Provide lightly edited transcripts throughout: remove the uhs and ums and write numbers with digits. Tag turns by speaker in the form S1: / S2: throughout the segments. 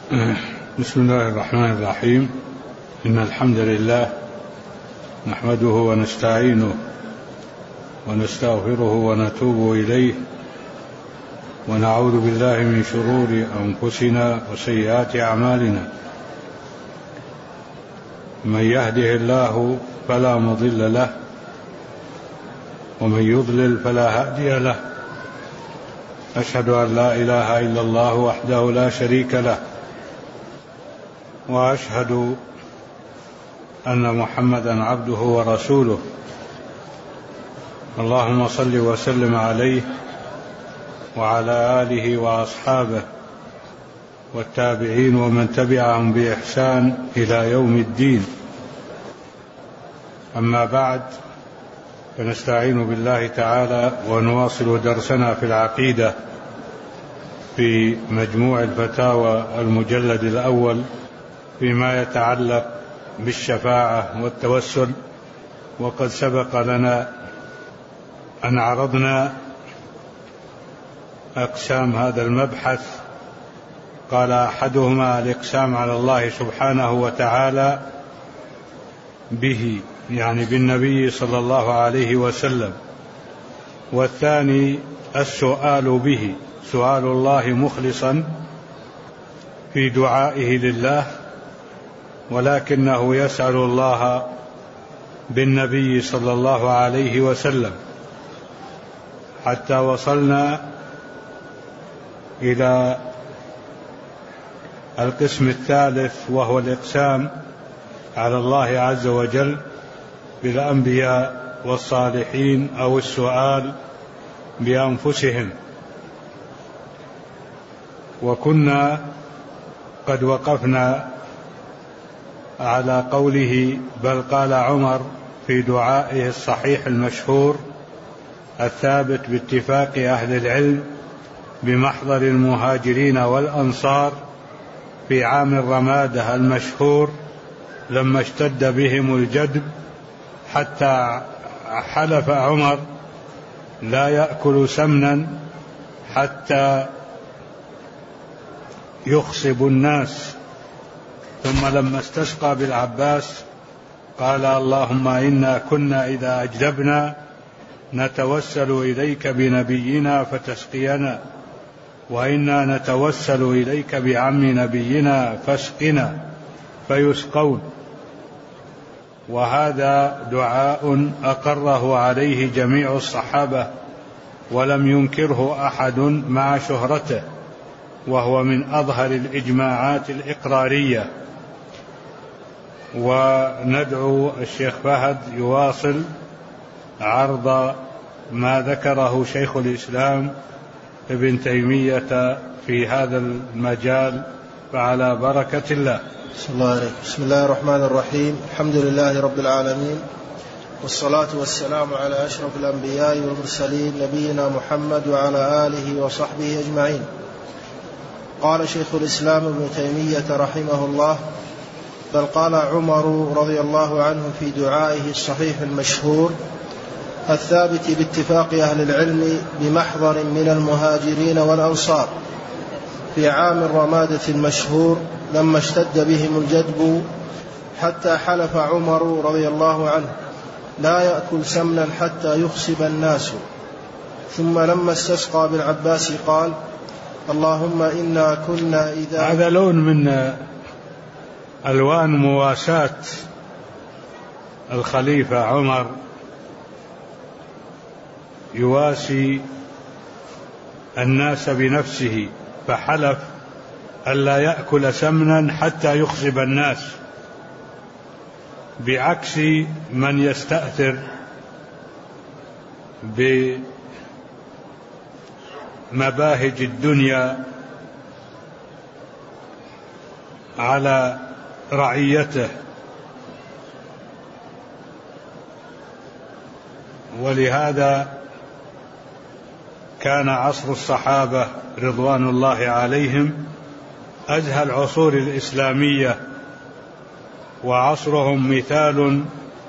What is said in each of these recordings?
S1: بسم الله الرحمن الرحيم. إن الحمد لله نحمده ونستعينه ونستغفره ونتوب إليه، ونعوذ بالله من شرور أنفسنا وسيئات أعمالنا. من يهده الله فلا مضل له، ومن يضلل فلا هادي له. أشهد أن لا إله إلا الله وحده لا شريك له، وأشهد أن محمدا عبده ورسوله. اللهم صل وسلم عليه وعلى آله وأصحابه والتابعين ومن تبعهم بإحسان إلى يوم الدين. أما بعد، فنستعين بالله تعالى ونواصل درسنا في العقيدة في مجموع الفتاوى المجلد الأول فيما يتعلق بالشفاعة والتوسل. وقد سبق لنا أن عرضنا أقسام هذا المبحث. قال أحدهما الإقسام على الله سبحانه وتعالى به، يعني بالنبي صلى الله عليه وسلم، والثاني السؤال به، سؤال الله مخلصا في دعائه لله، ولكنه يسأل الله بالنبي صلى الله عليه وسلم، حتى وصلنا إلى القسم الثالث، وهو الإقسام على الله عز وجل بالأنبياء والصالحين أو السؤال بأنفسهم. وكنا قد وقفنا على قوله: بل قال عمر في دعائه الصحيح المشهور الثابت باتفاق أهل العلم بمحضر المهاجرين والأنصار في عام الرمادة المشهور لما اشتد بهم الجدب، حتى حلف عمر لا يأكل سمنا حتى يخصب الناس. ثم لما استسقى بالعباس قال: اللهم إنا كنا إذا أجدبنا نتوسل إليك بنبينا فتسقينا، وإنا نتوسل إليك بعم نبينا فاسقنا، فيسقون. وهذا دعاء أقره عليه جميع الصحابة ولم ينكره أحد مع شهرته، وهو من أظهر الإجماعات الإقرارية. وندعو الشيخ فهد يواصل عرض ما ذكره شيخ الإسلام ابن تيمية في هذا المجال، فعلى بركة الله.
S2: بسم الله الرحمن الرحيم. الحمد لله رب العالمين، والصلاة والسلام على أشرف الأنبياء والمرسلين نبينا محمد وعلى آله وصحبه أجمعين. قال شيخ الإسلام ابن تيمية رحمه الله: بل قال عمر رضي الله عنه في دعائه الصحيح المشهور الثابت باتفاق أهل العلم بمحضر من المهاجرين والأنصار في عام الرمادة المشهور لما اشتد بهم الجدب، حتى حلف عمر رضي الله عنه لا يأكل سمنا حتى يخصب الناس. ثم لما استسقى بالعباس قال: اللهم إنا كنا إذا.
S1: هذا لون من ألوان مواساة الخليفة عمر، يواسي الناس بنفسه، فحلف ألا يأكل سمنا حتى يخصب الناس، بعكس من يستأثر بمباهج الدنيا على رعيته. ولهذا كان عصر الصحابة رضوان الله عليهم أزهى العصور الإسلامية، وعصرهم مثال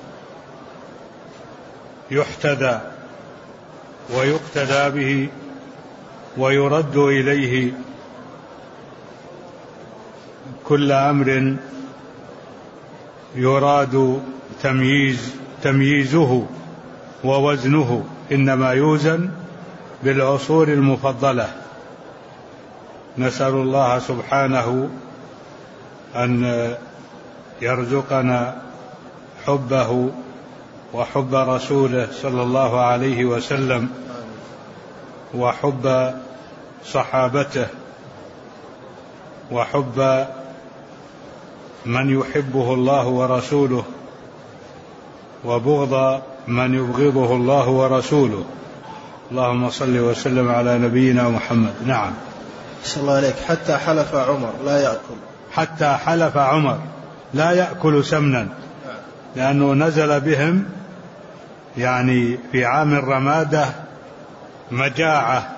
S1: يحتذى ويقتدى به ويرد إليه كل أمر يراد تمييزه ووزنه إنما يوزن بالعصور المفضلة. نسأل الله سبحانه أن يرزقنا حبه وحب رسوله صلى الله عليه وسلم وحب صحابته وحب من يحبه الله ورسوله وبغض من يبغضه الله ورسوله. اللهم صل وسلم على نبينا محمد. نعم.
S2: صلى الله عليك. حتى حلف عمر لا يأكل،
S1: حتى حلف عمر لا يأكل سمنا، لأنه نزل بهم يعني في عام الرمادة مجاعة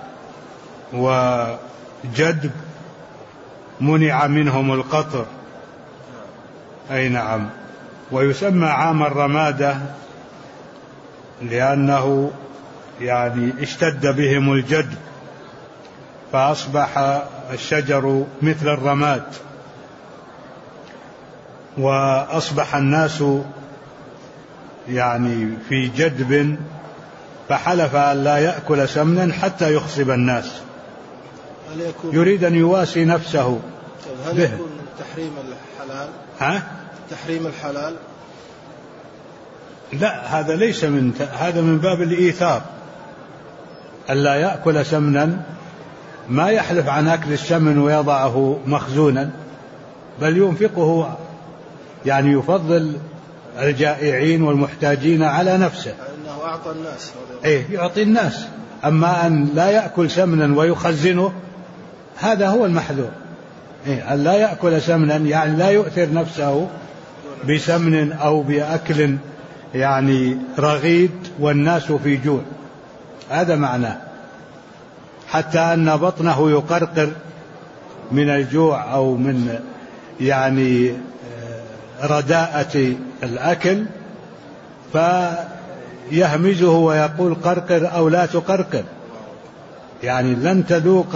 S1: وجدب، منع منهم القطر. أي نعم. ويسمى عام الرمادة لأنه يعني اشتد بهم الجدب، فأصبح الشجر مثل الرماد، وأصبح الناس يعني في جدب، فحلف أن لا يأكل سمنا حتى يخصب الناس. يريد أن يواسي نفسه.
S2: هل يكون تحريم الحلال؟ تحريم الحلال؟
S1: لا، هذا ليس هذا من باب الإيثار. ألا يأكل سمنا، ما يحلف عن أكل السمن ويضعه مخزونا، بل ينفقه، يعني يفضل الجائعين والمحتاجين على نفسه.
S2: إنه أعطى الناس.
S1: يعطي الناس. أما أن لا يأكل سمنا ويخزنه، هذا هو المحذور. أن لا يأكل سمنا يعني لا يؤثر نفسه بسمن أو بأكل يعني رغيد والناس في جوع، هذا معناه. حتى أن بطنه يقرقر من الجوع أو من يعني رداءة الأكل، فيهمزه ويقول قرقر أو لا تقرقر، يعني لن تذوق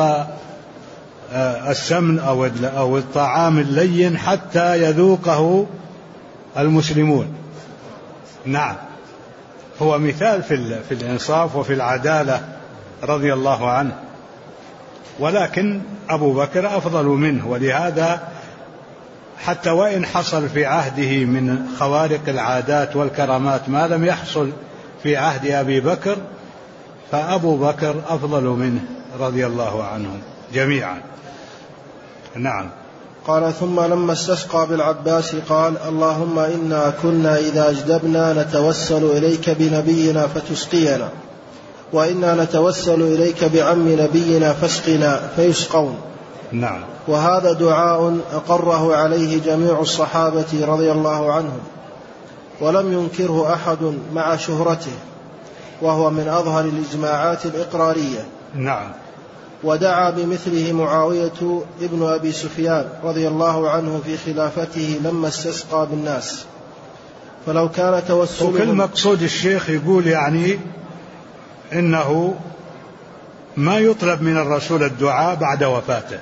S1: السمن أو الطعام اللين حتى يذوقه المسلمون. نعم. هو مثال في الإنصاف وفي العدالة رضي الله عنه، ولكن أبو بكر أفضل منه. ولهذا حتى وإن حصل في عهده من خوارق العادات والكرامات ما لم يحصل في عهد أبي بكر، فأبو بكر أفضل منه رضي الله عنهم جميعا. نعم.
S2: قال: ثم لما استسقى بالعباس قال: اللهم إنا كنا إذا أجدبنا نتوسل إليك بنبينا فتسقينا، وإنا نتوسل إليك بعم نبينا فاسقنا فيسقون.
S1: نعم.
S2: وهذا دعاء أقره عليه جميع الصحابة رضي الله عنهم، ولم ينكره أحد مع شهرته، وهو من أظهر الإجماعات الإقرارية.
S1: نعم.
S2: ودعا بمثله معاوية ابن أبي سفيان رضي الله عنه في خلافته لما استسقى بالناس. فلو كان توسله،
S1: وكل مقصود الشيخ يقول يعني إنه ما يطلب من الرسول الدعاء بعد وفاته،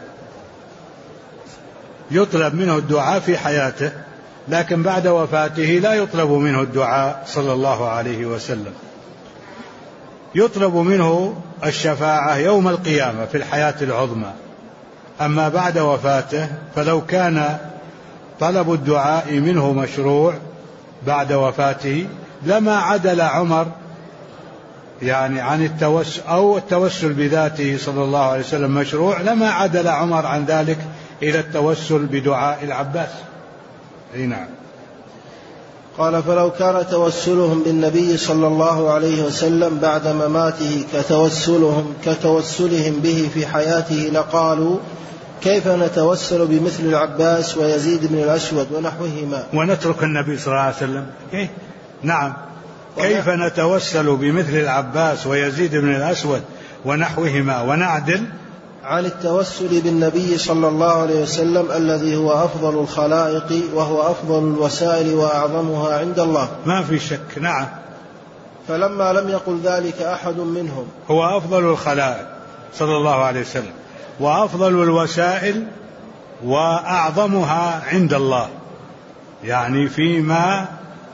S1: يطلب منه الدعاء في حياته، لكن بعد وفاته لا يطلب منه الدعاء صلى الله عليه وسلم. يطلب منه الشفاعة يوم القيامة في الحياة العظمى، أما بعد وفاته فلو كان طلب الدعاء منه مشروع بعد وفاته لما عدل عمر يعني عن التوسل، أو التوسل بذاته صلى الله عليه وسلم مشروع، لما عدل عمر عن ذلك إلى التوسل بدعاء العباس. نعم.
S2: قال: فلو كان توسلهم بالنبي صلى الله عليه وسلم بعد مماته كتوسلهم به في حياته لقالوا: كيف نتوسل بمثل العباس ويزيد بن الأسود ونحوهما
S1: ونترك النبي صلى الله عليه وسلم؟ نعم. كيف نتوسل بمثل العباس ويزيد بن الأسود ونحوهما ونعدل
S2: عن التوسل بالنبي صلى الله عليه وسلم الذي هو أفضل الخلائق وهو أفضل الوسائل وأعظمها عند الله؟
S1: ما في شك. نعم.
S2: فلما لم يقل ذلك أحد منهم،
S1: هو أفضل الخلائق صلى الله عليه وسلم وأفضل الوسائل وأعظمها عند الله، يعني فيما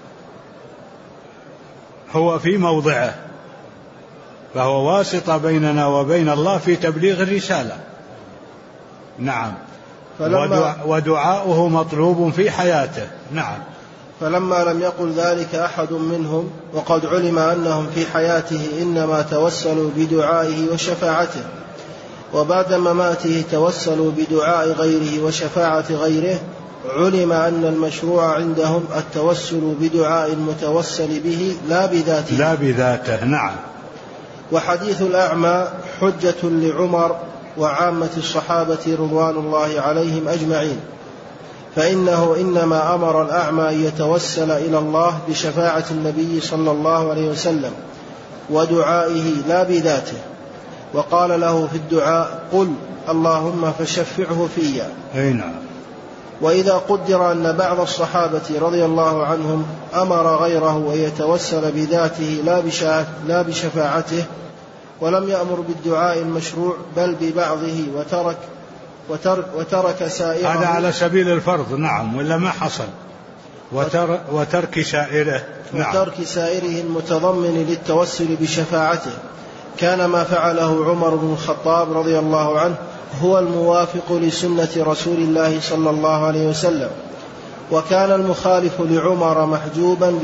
S1: هو في موضعه، فهو واسطة بيننا وبين الله في تبليغ الرسالة. نعم. ودعاؤه مطلوب في حياته. نعم.
S2: فلما لم يقل ذلك أحد منهم وقد علم أنهم في حياته إنما توسلوا بدعائه وشفاعته، وبعد مماته توسلوا بدعاء غيره وشفاعة غيره، علم أن المشروع عندهم التوسل بدعاء المتوسل به لا بذاته.
S1: نعم.
S2: وحديث الأعمى حجة لعمر وعامة الصحابة رضوان الله عليهم أجمعين، فإنه إنما أمر الأعمى أن يتوسل إلى الله بشفاعة النبي صلى الله عليه وسلم ودعائه لا بذاته، وقال له في الدعاء: قل اللهم فشفعه في.
S1: نعم.
S2: وإذا قدر أن بعض الصحابة رضي الله عنهم أمر غيره أن يتوسل بذاته لا بشفاعته، ولم يأمر بالدعاء المشروع بل ببعضه وترك سائره،
S1: هذا على سبيل الفرض. نعم. ولا ما حصل. وترك سائره. نعم.
S2: وترك سائره المتضمن للتوسل بشفاعته، كان ما فعله عمر بن الخطاب رضي الله عنه هو الموافق لسنة رسول الله صلى الله عليه وسلم، وكان المخالف لعمر محجوجا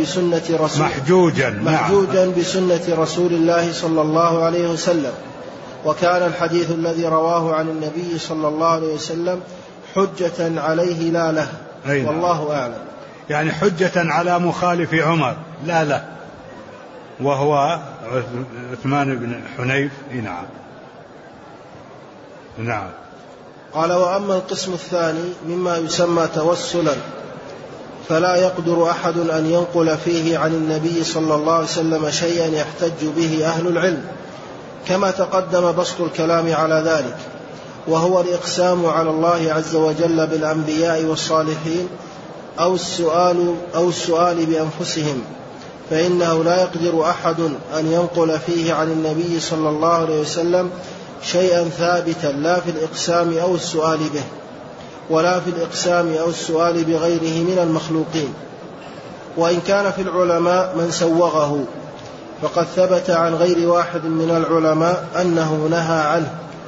S2: بسنة رسول الله صلى الله عليه وسلم، وكان الحديث الذي رواه عن النبي صلى الله عليه وسلم حجة عليه لا له. والله أعلم.
S1: يعني حجة على مخالف عمر لا له، وهو عثمان بن حنيف. نعم. نعم.
S2: قال: وأما القسم الثاني مما يسمى توسلا فلا يقدر أحد أن ينقل فيه عن النبي صلى الله عليه وسلم شيئا يحتج به أهل العلم، كما تقدم بسط الكلام على ذلك، وهو الإقسام على الله عز وجل بالأنبياء والصالحين أو السؤال بأنفسهم، فإنه لا يقدر أحد أن ينقل فيه عن النبي صلى الله عليه وسلم شيئا ثابتا لا في الإقسام أو السؤال به، ولا في الإقسام أو السؤال بغيره من المخلوقين. وإن كان في العلماء من سوغه، فقد ثبت عن غير واحد من العلماء أنه نهى عنه،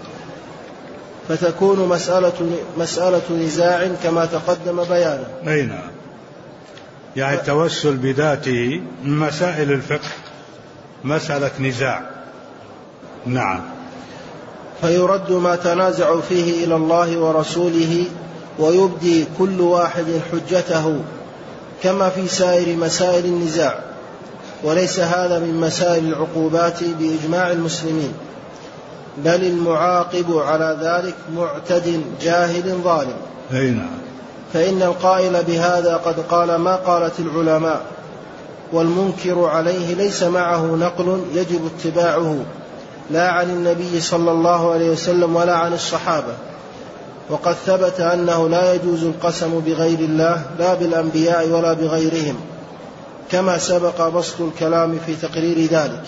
S2: فتكون مسألة نزاع كما تقدم بيانه.
S1: نعم. يعني التوسل بذاته من مسائل الفقه مسألة نزاع. نعم.
S2: فيرد ما تنازع فيه إلى الله ورسوله، ويبدي كل واحد حجته كما في سائر مسائل النزاع، وليس هذا من مسائل العقوبات بإجماع المسلمين، بل المعاقب على ذلك معتد جاهل ظالم.
S1: نعم.
S2: فإن القائل بهذا قد قال ما قالت العلماء، والمنكر عليه ليس معه نقل يجب اتباعه لا عن النبي صلى الله عليه وسلم ولا عن الصحابة، وقد ثبت أنه لا يجوز القسم بغير الله لا بالأنبياء ولا بغيرهم، كما سبق بسط الكلام في تقرير ذلك.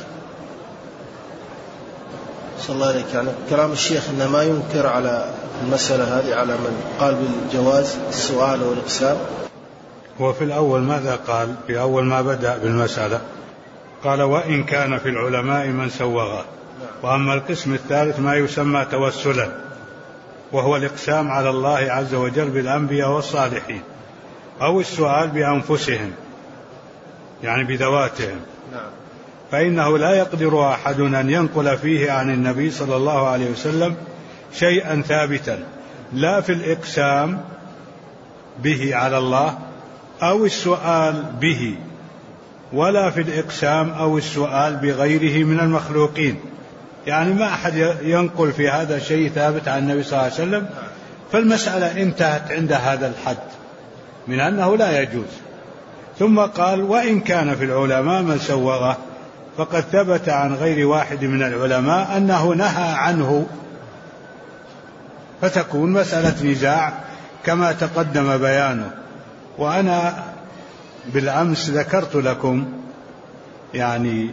S2: صلى الله عليك. يعني كلام الشيخ إنه ما ينكر على المسألة هذه على من قال بالجواز السؤال والإقسام.
S1: وفي الأول ماذا قال؟ في أول ما بدأ بالمسألة قال: وإن كان في العلماء من سوغه. وأما القسم الثالث ما يسمى توسلا، وهو الإقسام على الله عز وجل بالأنبياء والصالحين أو السؤال بأنفسهم، يعني بذواتهم، فإنه لا يقدر أحد أن ينقل فيه عن النبي صلى الله عليه وسلم شيئا ثابتا لا في الإقسام به على الله أو السؤال به، ولا في الإقسام أو السؤال بغيره من المخلوقين. يعني ما أحد ينقل في هذا شيء ثابت عن النبي صلى الله عليه وسلم، فالمسألة انتهت عند هذا الحد من أنه لا يجوز. ثم قال: وإن كان في العلماء من سوغه، فقد ثبت عن غير واحد من العلماء أنه نهى عنه، فتكون مسألة نزاع كما تقدم بيانه. وأنا بالأمس ذكرت لكم يعني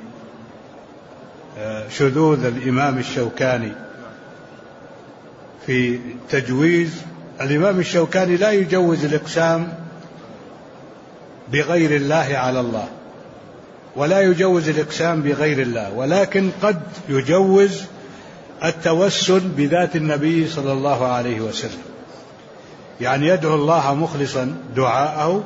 S1: شذوذ الإمام الشوكاني في تجويز الإمام الشوكاني لا يجوز الإقسام بغير الله على الله، ولا يجوز الإقسام بغير الله، ولكن قد يجوز التوسل بذات النبي صلى الله عليه وسلم، يعني يدعو الله مخلصا دعاءه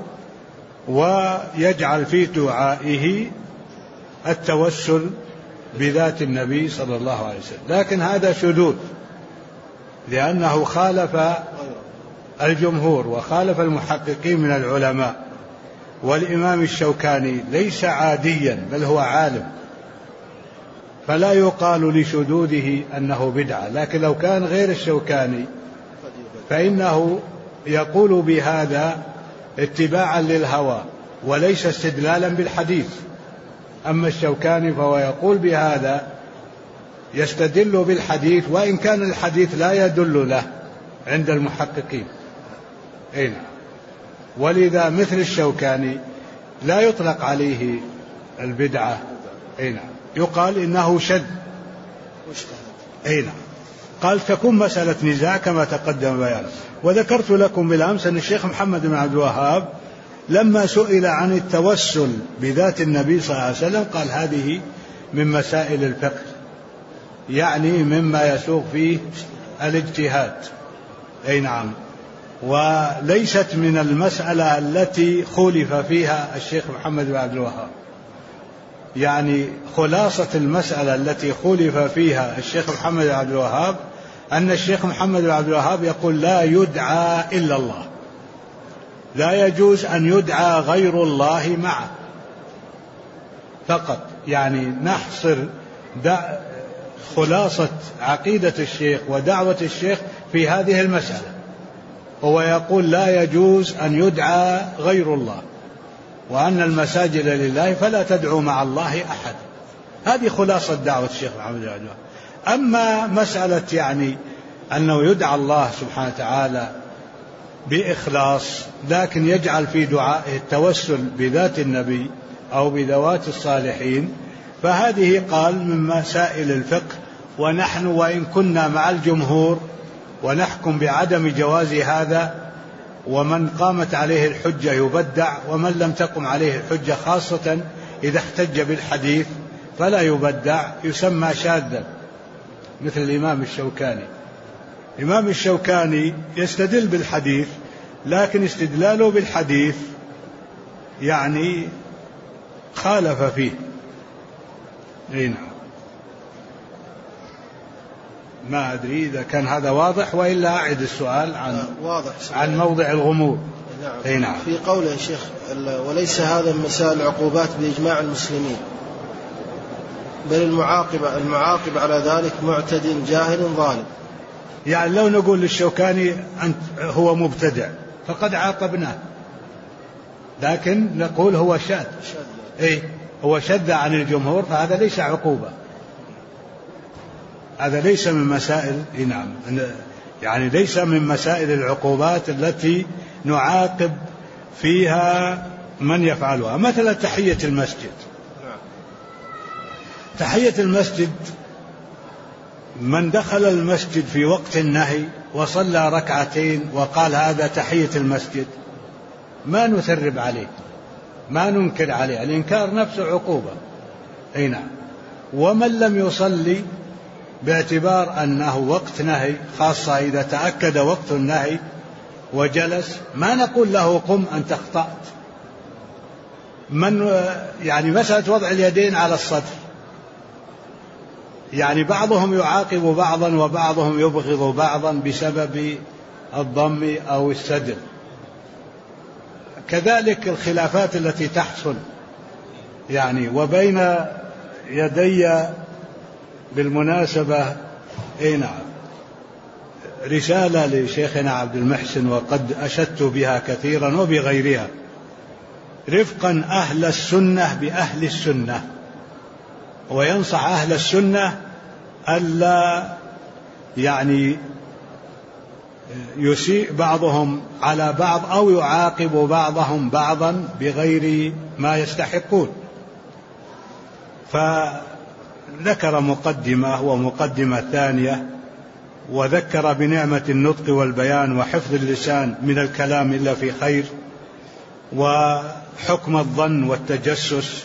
S1: ويجعل في دعائه التوسل بذات النبي صلى الله عليه وسلم، لكن هذا شذوذ لأنه خالف الجمهور وخالف المحققين من العلماء. والإمام الشوكاني ليس عاديا بل هو عالم، فلا يقال لشذوذه أنه بدعة، لكن لو كان غير الشوكاني فإنه يقول بهذا اتباعا للهوى وليس استدلالا بالحديث. أما الشوكاني فهو يقول بهذا يستدل بالحديث وإن كان الحديث لا يدل له عند المحققين. ولذا مثل الشوكاني لا يطلق عليه البدعة، يقال إنه شذ. قال تكون مسألة نزاع كما تقدم بيانه. وذكرت لكم بالأمس أن الشيخ محمد بن عبد الوهاب لما سئل عن التوسل بذات النبي صلى الله عليه وسلم قال هذه من مسائل الفقه، يعني مما يسوغ فيه الاجتهاد. وليست من المسألة التي خولف فيها الشيخ محمد بن عبد الوهاب، يعني خلاصة المسألة التي خولف فيها الشيخ محمد بن عبد الوهاب أن الشيخ محمد بن عبد الوهاب يقول لا يدعى إلا الله، لا يجوز أن يدعى غير الله معه فقط. يعني نحصر خلاصة عقيدة الشيخ ودعوة الشيخ في هذه المسألة، هو يقول لا يجوز أن يدعى غير الله، وأن المساجد لله فلا تدعو مع الله أحد. هذه خلاصة دعوة الشيخ محمد بن عبد الوهاب. أما مسألة يعني أنه يدعى الله سبحانه وتعالى بإخلاص لكن يجعل في دعائه التوسل بذات النبي أو بذوات الصالحين، فهذه قال من مسائل الفقه، ونحن وإن كنا مع الجمهور ونحكم بعدم جواز هذا، ومن قامت عليه الحجة يبدع، ومن لم تقم عليه الحجة خاصة إذا احتج بالحديث فلا يبدع، يسمى شاذا مثل الإمام الشوكاني. الإمام الشوكاني يستدل بالحديث لكن استدلاله بالحديث يعني خالف فيه. ما أدري إذا كان هذا واضح، وإلا أعد السؤال عن موضع الغموض.
S2: نعم. في قوله الشيخ وليس هذا من مسائل العقوبات بإجماع المسلمين، بل المعاقب على ذلك معتد جاهل ظالم.
S1: يعني لو نقول للشوكاني أنت هو مبتدع فقد عاقبناه، لكن نقول هو شاذ، هو شذ عن الجمهور، فهذا ليس عقوبة، هذا ليس من مسائل يعني ليس من مسائل العقوبات التي نعاقب فيها من يفعلها. مثلا تحية المسجد، تحية المسجد من دخل المسجد في وقت النهي وصلى ركعتين وقال هذا تحية المسجد ما نثرب عليه، ما ننكر عليه، الإنكار نفسه عقوبة. ومن لم يصلي باعتبار أنه وقت نهي، خاصة إذا تأكد وقت النهي وجلس، ما نقول له قم أنت أخطأت. يعني مسألة وضع اليدين على الصدر، يعني بعضهم يعاقب بعضا وبعضهم يبغض بعضا بسبب الضم أو السدر. كذلك الخلافات التي تحصل يعني. وبين يدي بالمناسبة رسالة لشيخنا عبد المحسن وقد أشدت بها كثيرا وبغيرها، رفقا أهل السنة بأهل السنة، وينصح أهل السنة ألا يعني يسيء بعضهم على بعض أو يعاقب بعضهم بعضا بغير ما يستحقون. فذكر مقدمة ومقدمة ثانية وذكر بنعمة النطق والبيان وحفظ اللسان من الكلام إلا في خير، وحكم الظن والتجسس،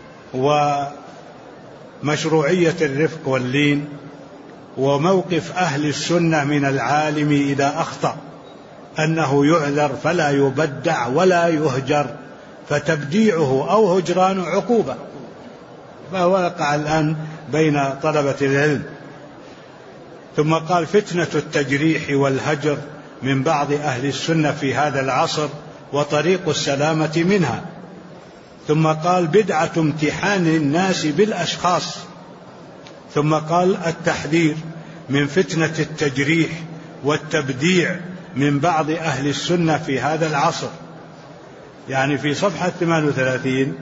S1: ومشروعية الرفق واللين، وموقف أهل السنة من العالم إذا أخطأ أنه يعذر فلا يبدع ولا يهجر، فتبديعه أو هجرانه عقوبة، فهو يقع الآن بين طلبة العلم. ثم قال فتنة التجريح والهجر من بعض أهل السنة في هذا العصر وطريق السلامة منها. ثم قال بدعة امتحان الناس بالأشخاص. ثم قال التحذير من فتنة التجريح والتبديع من بعض أهل السنة في هذا العصر. يعني في صفحة 38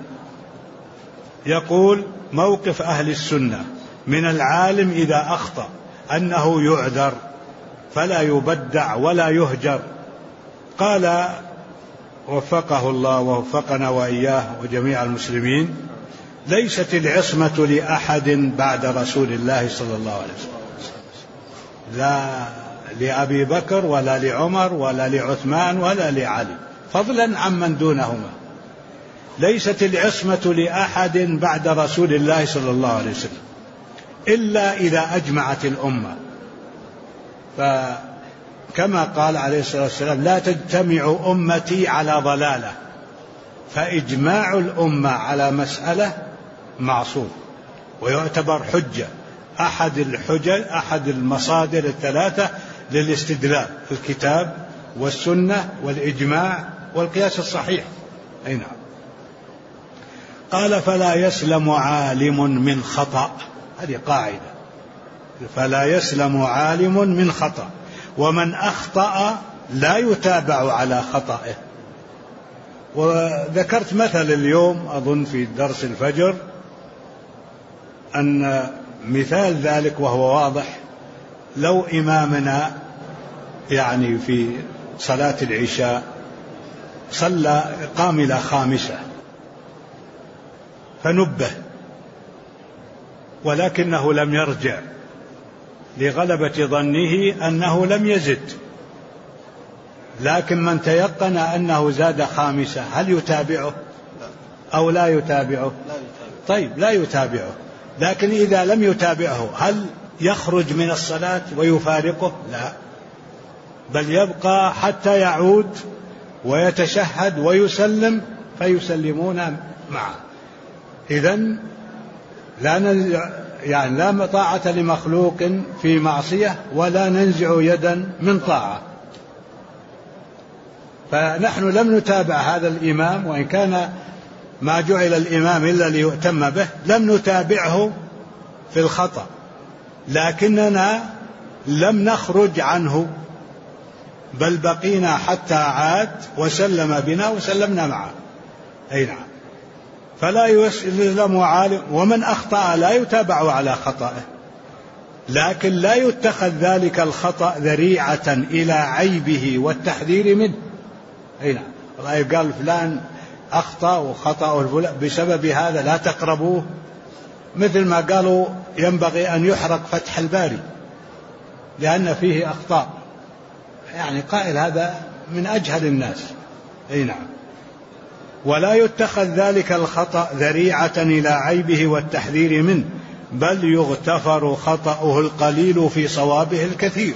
S1: يقول موقف أهل السنة من العالم إذا أخطأ أنه يعذر فلا يبدع ولا يهجر. قال وفقه الله ووفقنا وإياه وجميع المسلمين: ليست العصمة لأحد بعد رسول الله صلى الله عليه وسلم، لا لأبي بكر ولا لعمر ولا لعثمان ولا لعلي، فضلا عمن دونهما. ليست العصمة لأحد بعد رسول الله صلى الله عليه وسلم إلا إذا أجمعت الأمة، فكما قال عليه الصلاة والسلام: لا تجتمع أمتي على ضلالة، فإجماع الأمة على مسألة معصوم ويعتبر حجة، أحد المصادر الثلاثة للاستدلال: الكتاب والسنة والإجماع والقياس الصحيح. أي نعم. قال فلا يسلم عالم من خطأ، هذه قاعدة، فلا يسلم عالم من خطأ، ومن أخطأ لا يتابع على خطأه. وذكرت مثل اليوم أظن في درس الفجر أن مثال ذلك وهو واضح: لو إمامنا يعني في صلاة العشاء صلى قام إلى 5 فنبه ولكنه لم يرجع لغلبة ظنه أنه لم يزد، لكن من تيقن أنه زاد 5 هل يتابعه أو لا يتابعه؟ طيب لا يتابعه، لكن إذا لم يتابعه هل يخرج من الصلاة ويفارقه؟ لا، بل يبقى حتى يعود ويتشهد ويسلم فيسلمون معه. إذن لا طاعة لمخلوق في معصية ولا ننزع يدا من طاعة. فنحن لم نتابع هذا الإمام، وإن كان ما جعل الإمام إلا ليؤتم به، لم نتابعه في الخطأ، لكننا لم نخرج عنه، بل بقينا حتى عاد وسلم بنا وسلمنا معه. أي نعم. فلا يسلم عالم، ومن أخطأ لا يتابع على خطأه، لكن لا يتخذ ذلك الخطأ ذريعة إلى عيبه والتحذير منه. أي نعم. الله قال فلان أخطأ وخطأه بسبب هذا لا تقربوه، مثل ما قالوا ينبغي أن يحرق فتح الباري لأن فيه أخطاء، يعني قائل هذا من أجهل الناس. أي نعم. ولا يتخذ ذلك الخطأ ذريعة إلى عيبه والتحذير منه، بل يغتفر خطأه القليل في صوابه الكثير.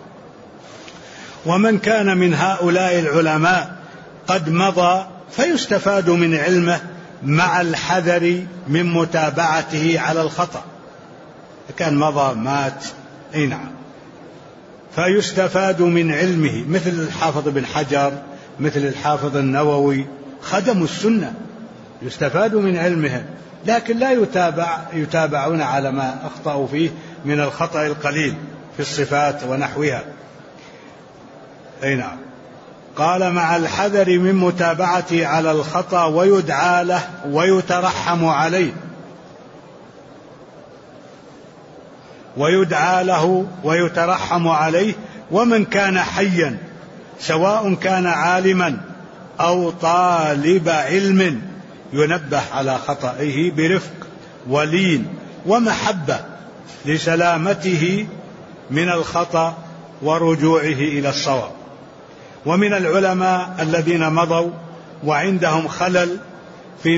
S1: ومن كان من هؤلاء العلماء قد مضى فيستفاد من علمه مع الحذر من متابعته على الخطأ. كان مضى مات، أي نعم، فيستفاد من علمه، مثل الحافظ بن حجر، مثل الحافظ النووي، خدموا السنة، يستفاد من علمهم، لكن لا يتابعون على ما أخطأوا فيه من الخطأ القليل في الصفات ونحوها. أي نعم. قال مع الحذر من متابعته على الخطأ ويدعى له ويترحم عليه، ويدعى له ويترحم عليه. ومن كان حيا سواء كان عالما أو طالب علم ينبه على خطئه برفق ولين ومحبة لسلامته من الخطأ ورجوعه إلى الصواب. ومن العلماء الذين مضوا وعندهم خلل في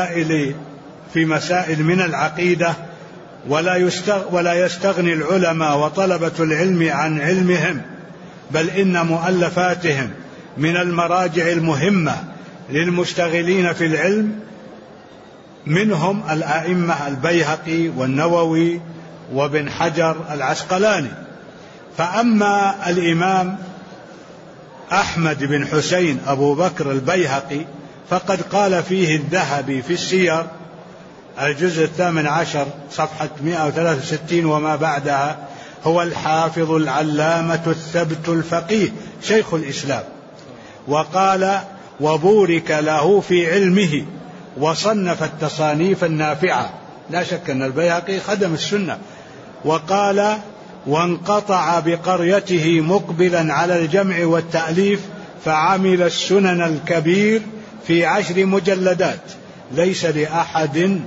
S1: مسائل من العقيدة، ولا يستغني العلماء وطلبة العلم عن علمهم، بل إن مؤلفاتهم من المراجع المهمة للمشتغلين في العلم، منهم الأئمة البيهقي والنووي وابن حجر العسقلاني. فأما الإمام أحمد بن حسين أبو بكر البيهقي فقد قال فيه الذهبي في السير الجزء 18 صفحة 163 وما بعدها: هو الحافظ العلامة الثبت الفقيه شيخ الإسلام. وقال: وبورك له في علمه وصنف التصانيف النافعة. لا شك أن البيهقي خدم السنة. وقال: وانقطع بقريته مقبلا على الجمع والتأليف، فعمل السنن الكبير في 10 مجلدات ليس لأحد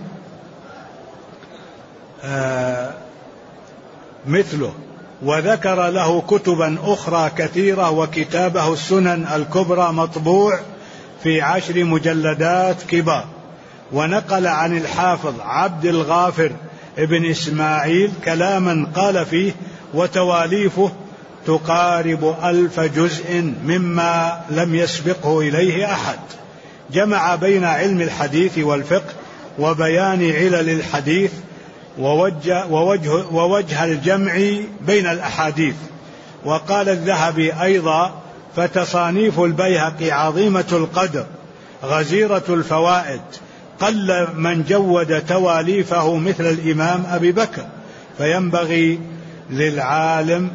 S1: مثله. وذكر له كتبا أخرى كثيرة، وكتابه السنن الكبرى مطبوع في 10 مجلدات كبار. ونقل عن الحافظ عبد الغافر ابن إسماعيل كلاما قال فيه: وتواليفه تقارب 1000 جزء مما لم يسبقه إليه أحد. جمع بين علم الحديث والفقه وبيان علل الحديث ووجه الجمع بين الأحاديث. وقال الذهبي أيضا: فتصانيف البيهقي عظيمة القدر غزيرة الفوائد، قل من جود تواليفه مثل الإمام أبي بكر، فينبغي للعالم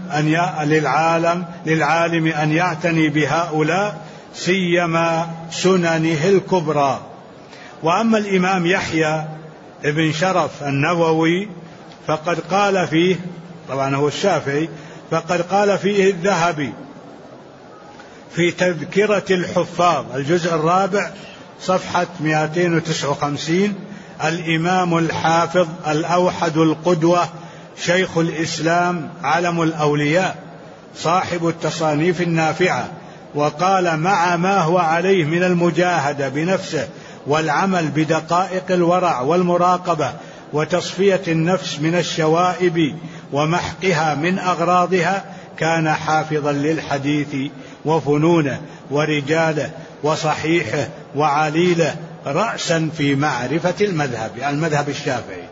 S1: أن يعتني بهؤلاء سيما سننه الكبرى. وأما الإمام يحيى ابن شرف النووي فقد قال فيه، طبعا هو الشافعي، فقد قال فيه الذهبي في تذكرة الحفاظ الجزء 4 صفحة 259: الإمام الحافظ الأوحد القدوة شيخ الإسلام علم الأولياء صاحب التصانيف النافعة. وقال: مع ما هو عليه من المجاهدة بنفسه والعمل بدقائق الورع والمراقبة وتصفية النفس من الشوائب ومحقها من أغراضها، كان حافظا للحديث وفنونه ورجاله وصحيحه وعليله، رأسا في معرفة المذهب، يعني المذهب الشافعي،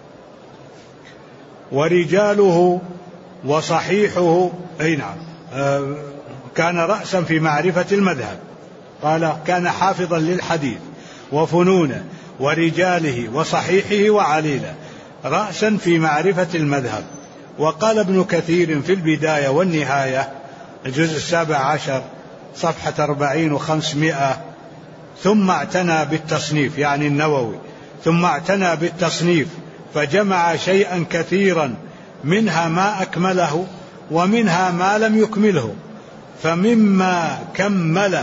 S1: ورجاله وصحيحه. أي نعم، كان رأسا في معرفة المذهب. قال: كان حافظا للحديث وفنونه ورجاله وصحيحه وعليله، رأسا في معرفة المذهب. وقال ابن كثير في البداية والنهاية الجزء 17 صفحة 40 و500: ثم اعتنى بالتصنيف، يعني النووي، ثم اعتنى بالتصنيف فجمع شيئا كثيرا، منها ما أكمله ومنها ما لم يكمله. فمما كمل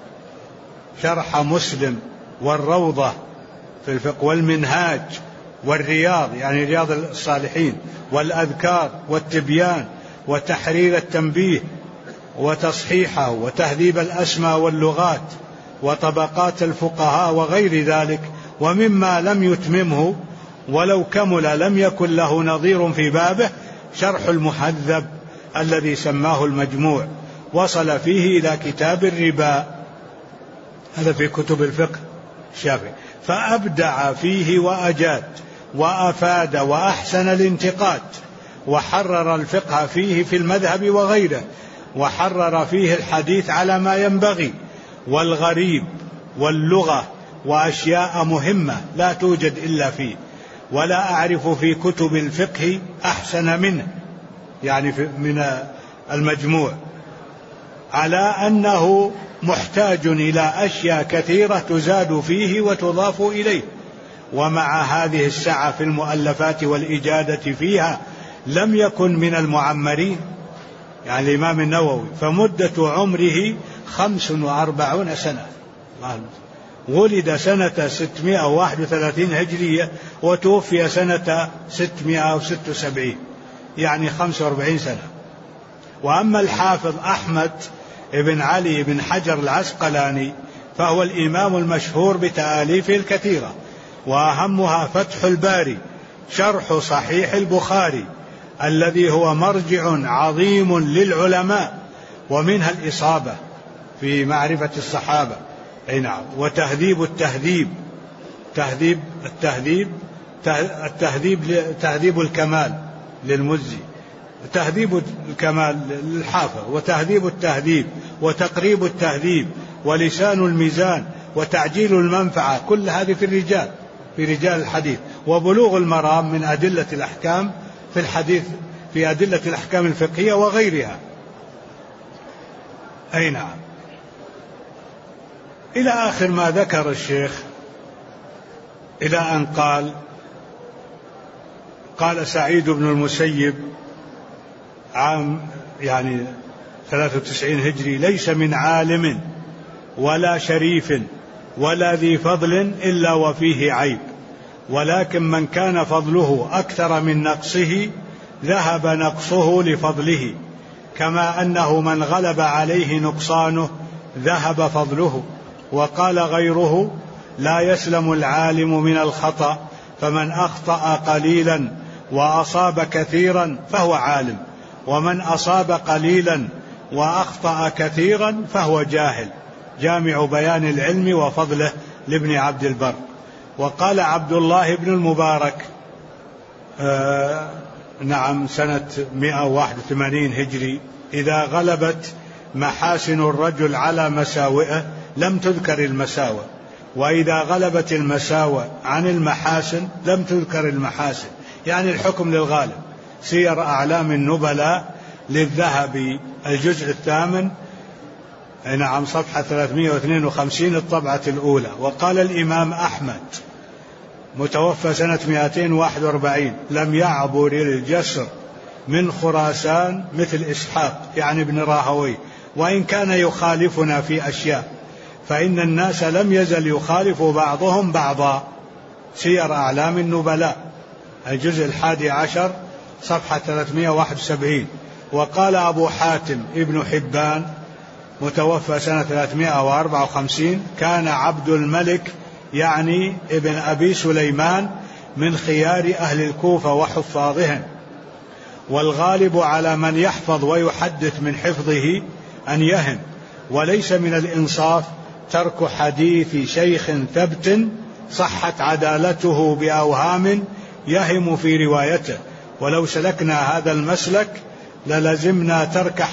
S1: شرح مسلم والروضة في الفقه والمنهاج والرياض، يعني رياض الصالحين، والأذكار والتبيان وتحرير التنبيه وتصحيحه وتهذيب الأسماء واللغات وطبقات الفقهاء وغير ذلك. ومما لم يتممه ولو كمل لم يكن له نظير في بابه شرح المهذب الذي سماه المجموع، وصل فيه إلى كتاب الربا، هذا في كتب الفقه الشافعي، فأبدع فيه وأجاد وأفاد وأحسن الانتقاد، وحرر الفقه فيه في المذهب وغيره، وحرر فيه الحديث على ما ينبغي، والغريب واللغة وأشياء مهمة لا توجد إلا فيه. ولا أعرف في كتب الفقه أحسن منه، يعني من المجموع، على أنه محتاج إلى أشياء كثيرة تزاد فيه وتضاف إليه. ومع هذه السعة في المؤلفات والإجادة فيها لم يكن من المعمرين، يعني الإمام النووي، فمدة عمره 45 سنة، ولد سنة 631 هجرية وتوفي سنة 676، يعني 45 سنة. وأما الحافظ أحمد بن علي بن حجر العسقلاني فهو الإمام المشهور بتآليفه الكثيرة، وأهمها فتح الباري شرح صحيح البخاري الذي هو مرجع عظيم للعلماء، ومنها الإصابة في معرفة الصحابة، أي نعم، وتهذيب التهذيب، تهذيب الكمال للمزي، تهذيب الكمال للحافظ، وتهذيب التهذيب، وتقريب التهذيب، ولسان الميزان، وتعجيل المنفعة، كل هذه في رجال الحديث. وبلوغ المرام من أدلة الأحكام في الحديث، في أدلة الأحكام الفقهية وغيرها، أي نعم، إلى آخر ما ذكر الشيخ، إلى أن قال سعيد بن المسيب عام 93 هجري: ليس من عالم ولا شريف ولا ذي فضل إلا وفيه عيب، ولكن من كان فضله أكثر من نقصه ذهب نقصه لفضله، كما أنه من غلب عليه نقصانه ذهب فضله. وقال غيره: لا يسلم العالم من الخطأ، فمن أخطأ قليلا وأصاب كثيرا فهو عالم، ومن أصاب قليلا وأخطأ كثيرا فهو جاهل. جامع بيان العلم وفضله لابن عبد البر. وقال عبد الله بن المبارك سنة 181 هجري: إذا غلبت محاسن الرجل على مساوئه لم تذكر المساوئ، وإذا غلبت المساوئ عن المحاسن لم تذكر المحاسن، يعني الحكم للغالب. سير أعلام النبلاء للذهبي الجزء 8 صفحة 352 الطبعة الأولى. وقال الإمام أحمد متوفى سنة 241: لم يعبر الجسر من خراسان مثل إسحاق، يعني ابن راهوي، وإن كان يخالفنا في أشياء، فإن الناس لم يزل يخالف بعضهم بعضا. سير أعلام النبلاء الجزء 11 صفحة 371. وقال أبو حاتم ابن حبان متوفى سنة 354: كان عبد الملك يعني ابن أبي سليمان من خيار أهل الكوفة وحفاظهم، والغالب على من يحفظ ويحدث من حفظه أن يهم، وليس من الإنصاف ترك حديث شيخ ثبت صحت عدالته بأوهام يهم في روايته. ولو سلكنا هذا المسلك للزمنا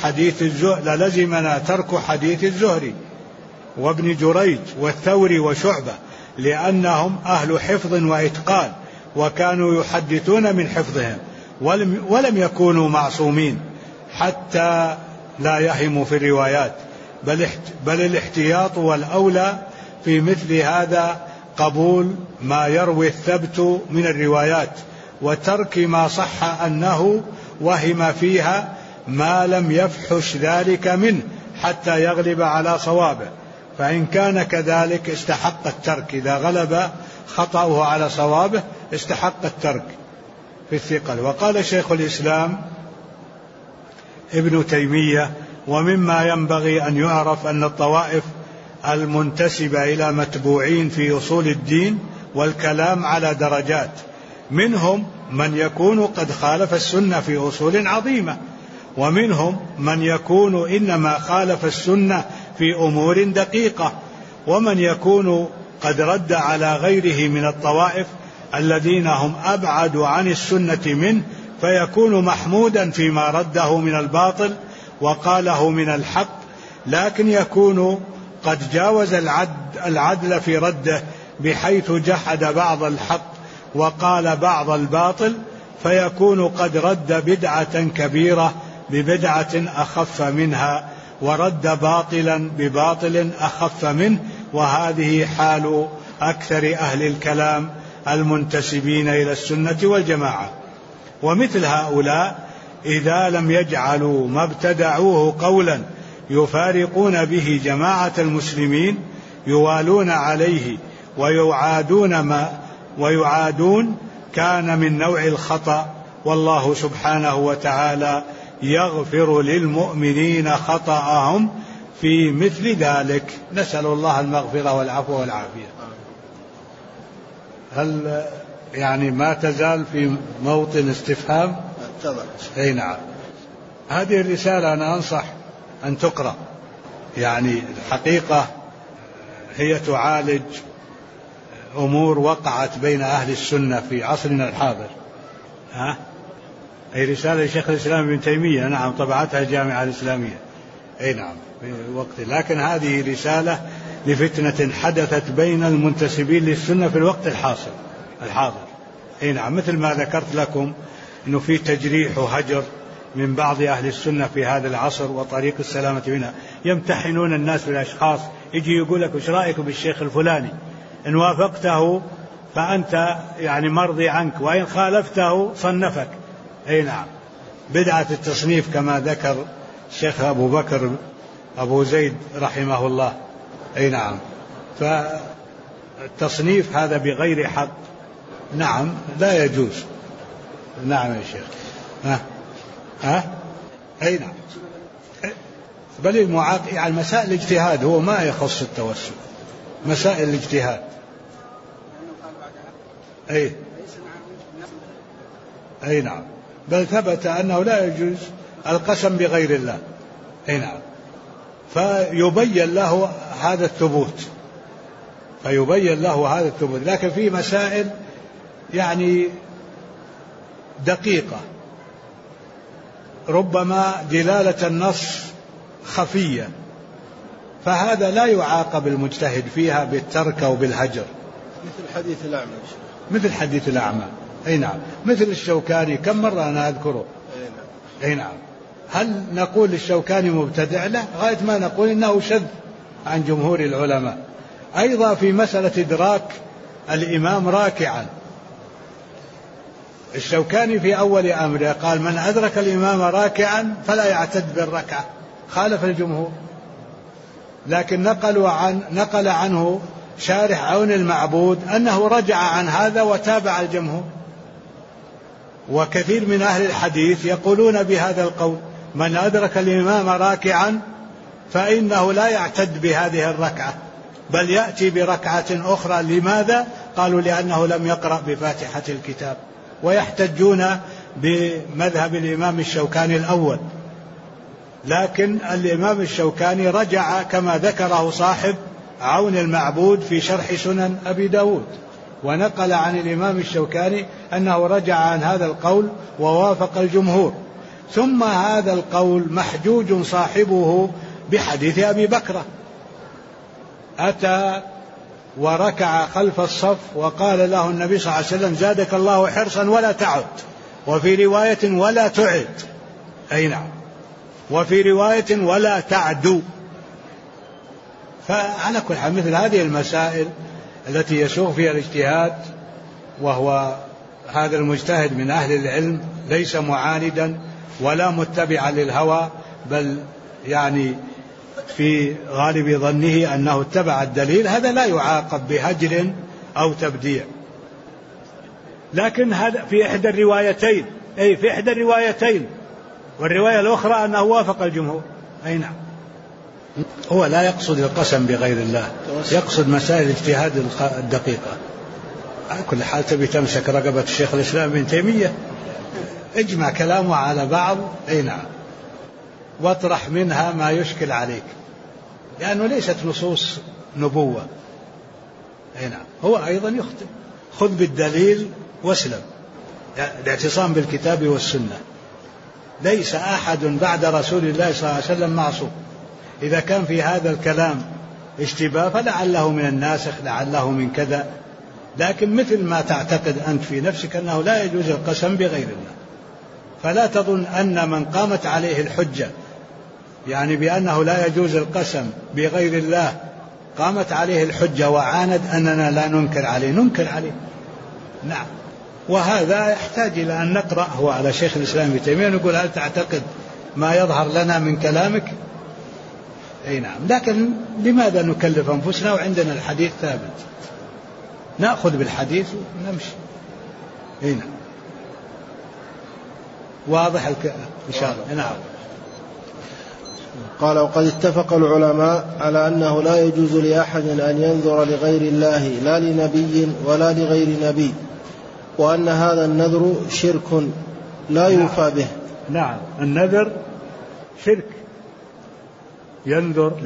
S1: ترك حديث الزهري وابن جريج والثوري وشعبة، لأنهم أهل حفظ وإتقان، وكانوا يحدثون من حفظهم، ولم يكونوا معصومين حتى لا يهموا في الروايات، بل الاحتياط والأولى في مثل هذا قبول ما يروي الثبت من الروايات، وترك ما صح أنه وهم فيها ما لم يفحش ذلك منه حتى يغلب على صوابه، فإن كان كذلك استحق الترك. إذا غلب خطأه على صوابه استحق الترك في الثقل. وقال شيخ الإسلام ابن تيمية: ومما ينبغي أن يعرف أن الطوائف المنتسبة إلى متبوعين في أصول الدين والكلام على درجات، منهم من يكون قد خالف السنة في أصول عظيمة، ومنهم من يكون إنما خالف السنة في أمور دقيقة، ومن يكون قد رد على غيره من الطوائف الذين هم أبعد عن السنة منه، فيكون محمودا فيما رده من الباطل وقاله من الحق، لكن يكون قد جاوز العدل في رده، بحيث جحد بعض الحق وقال بعض الباطل، فيكون قد رد بدعة كبيرة ببدعة أخف منها، ورد باطلا بباطل أخف منه، وهذه حال أكثر أهل الكلام المنتسبين إلى السنة والجماعة. ومثل هؤلاء إذا لم يجعلوا ما ابتدعوه قولا يفارقون به جماعة المسلمين يوالون عليه ويعادون كان من نوع الخطأ والله سبحانه وتعالى يغفر للمؤمنين خطأهم في مثل ذلك. نسأل الله المغفرة والعفو والعافية. هل يعني ما تزال في موطن استفهام؟ أي نعم. هذه الرسالة أنا أنصح أن تقرأ، يعني الحقيقة هي تعالج أمور وقعت بين أهل السنة في عصرنا الحاضر. أي رسالة لشيخ الإسلام ابن تيمية، نعم، طبعتها الجامعة الإسلامية، أي نعم، في وقت. لكن هذه رسالة لفتنة حدثت بين المنتسبين للسنة في الوقت الحاضر، أي نعم، مثل ما ذكرت لكم أنه في تجريح وهجر من بعض أهل السنة في هذا العصر وطريق السلامة منها. يمتحنون الناس بالأشخاص، يجي يقول لك وش رأيك بالشيخ الفلاني، إن وافقته فأنت يعني مرضي عنك، وإن خالفته صنفك. أي نعم، بدعة التصنيف كما ذكر الشيخ أبو بكر أبو زيد رحمه الله. أي نعم، فالتصنيف هذا بغير حق نعم لا يجوز. نعم يا شيخ. أي نعم، بل يعني مسائل الاجتهاد هو ما يخص التوسل، مسائل الاجتهاد. أي نعم، بل ثبت أنه لا يجوز القسم بغير الله. أي نعم، فيبين له هذا الثبوت، لكن في مسائل يعني دقيقة ربما دلالة النص خفية، فهذا لا يعاقب المجتهد فيها بالترك أو بالهجر، مثل حديث الأعمى. أي نعم، مثل الشوكاني، كم مرة أنا أذكره. أي نعم، هل نقول الشوكاني مبتدع؟ لا، غاية ما نقول إنه شذ عن جمهور العلماء. أيضا في مسألة إدراك الإمام راكعا، الشوكاني في أول أمره قال من أدرك الإمام راكعا فلا يعتد بالركعة، خالف الجمهور. لكن نقل عنه شارح عون المعبود أنه رجع عن هذا وتابع الجمهور. وكثير من أهل الحديث يقولون بهذا القول، من أدرك الإمام راكعا فإنه لا يعتد بهذه الركعة، بل يأتي بركعة أخرى. لماذا؟ قالوا لأنه لم يقرأ بفاتحة الكتاب، ويحتجون بمذهب الإمام الشوكاني الأول. لكن الإمام الشوكاني رجع كما ذكره صاحب عون المعبود في شرح سنن أبي داود، ونقل عن الإمام الشوكاني أنه رجع عن هذا القول ووافق الجمهور. ثم هذا القول محجوج صاحبه بحديث أبي بكرة، أتى وركع خلف الصف وقال له النبي صلى الله عليه وسلم زادك الله حرصا ولا تعد، وفي رواية ولا تعد. أي نعم، وفي رواية ولا تعدو. فعلى كل حال مثل هذه المسائل التي يسوغ فيها الاجتهاد، وهو هذا المجتهد من أهل العلم ليس معاندا ولا متبعا للهوى، بل يعني في غالب ظنه أنه اتبع الدليل، هذا لا يعاقب بهجر أو تبديع. لكن هذا في إحدى الروايتين، في إحدى الروايتين، والرواية الأخرى أنه وافق الجمهور. أي نعم، هو لا يقصد القسم بغير الله، يقصد مسائل الاجتهاد الدقيقة. على كل حال تبي تمسك رقبة الشيخ الإسلام ابن تيمية، اجمع كلامه على بعض. أي نعم، واطرح منها ما يشكل عليك، لأنه ليست نصوص نبوة. أي نعم، هو أيضا يخطئ. خذ بالدليل واسلم، الاعتصام بالكتاب والسنة. ليس أحد بعد رسول الله صلى الله عليه وسلم معصوم. إذا كان في هذا الكلام اشتباه فلعله من الناسخ، لعله من كذا، لكن مثل ما تعتقد أنت في نفسك أنه لا يجوز القسم بغير الله، فلا تظن أن من قامت عليه الحجة يعني بأنه لا يجوز القسم بغير الله قامت عليه الحجة وعاند أننا لا ننكر عليه، ننكر عليه. نعم، وهذا يحتاج إلى أن نقرأ هو على شيخ الإسلام ابن تيمية نقول هل تعتقد ما يظهر لنا من كلامك؟ أي نعم، لكن لماذا نكلف أنفسنا وعندنا الحديث ثابت؟ نأخذ بالحديث ونمشي. أي نعم. واضح إن شاء الله. نعم.
S2: قال: وقد اتفق العلماء على أنه لا يجوز لأحد أن ينذر لغير الله لا لنبي ولا لغير نبي، وأن هذا النذر شرك لا يوفى به.
S1: نعم، النذر شرك، ينذر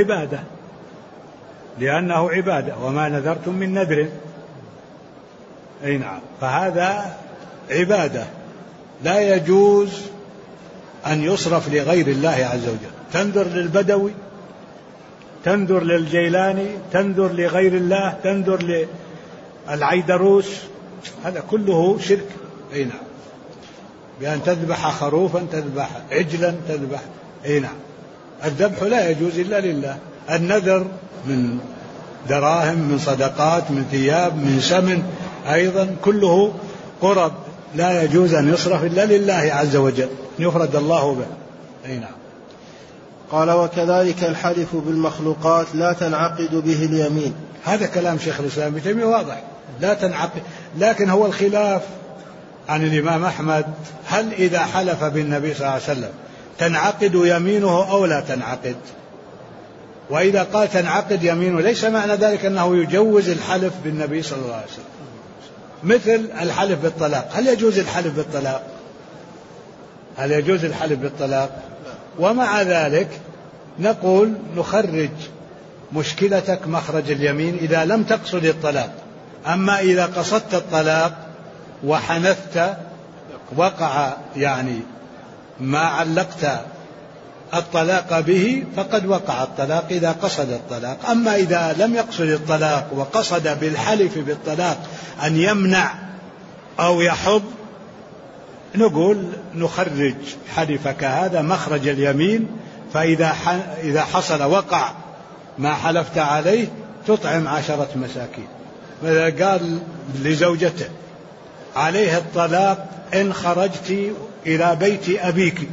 S1: لأنه عبادة وما نذرتم من نذر. أي نعم، فهذا عبادة لا يجوز أن يصرف لغير الله عز وجل. تنذر للبدوي، تنذر للجيلاني، تنذر لغير الله، تنذر للعيدروس، هذا كله شرك. أي نعم، بأن تذبح خروفا، تذبح عجلا، تذبح. أي نعم، الذبح لا يجوز إلا لله. النذر من دراهم، من صدقات، من ثياب، من سمن، أيضا كله قرب لا يجوز أن يصرف إلا لله عز وجل، يفرد الله به. أي نعم.
S2: قال: وكذلك الحلف بالمخلوقات لا تنعقد به اليمين.
S1: هذا كلام شيخ الإسلام ابن تيمية واضح، لا تنعقد، لكن هو الخلاف عن الإمام أحمد، هل إذا حلف بالنبي صلى الله عليه وسلم تنعقد يمينه أو لا تنعقد؟ وإذا قال تنعقد يمينه ليس معنى ذلك أنه يجوز الحلف بالنبي صلى الله عليه وسلم. مثل الحلف بالطلاق، هل يجوز الحلف بالطلاق؟ هل يجوز الحلف بالطلاق؟ ومع ذلك نقول نخرج مشكلتك مخرج اليمين إذا لم تقصد الطلاق. أما إذا قصدت الطلاق وحنثت وقع يعني ما علقت الطلاق به فقد وقع الطلاق إذا قصد الطلاق. أما إذا لم يقصد الطلاق وقصد بالحلف بالطلاق أن يمنع أو يحض، نقول نخرج حلفك هذا مخرج اليمين، فإذا حصل وقع ما حلفت عليه تطعم 10 مساكين. ماذا قال لزوجته: عليه الطلاق إن خرجت إلى بيت أبيك.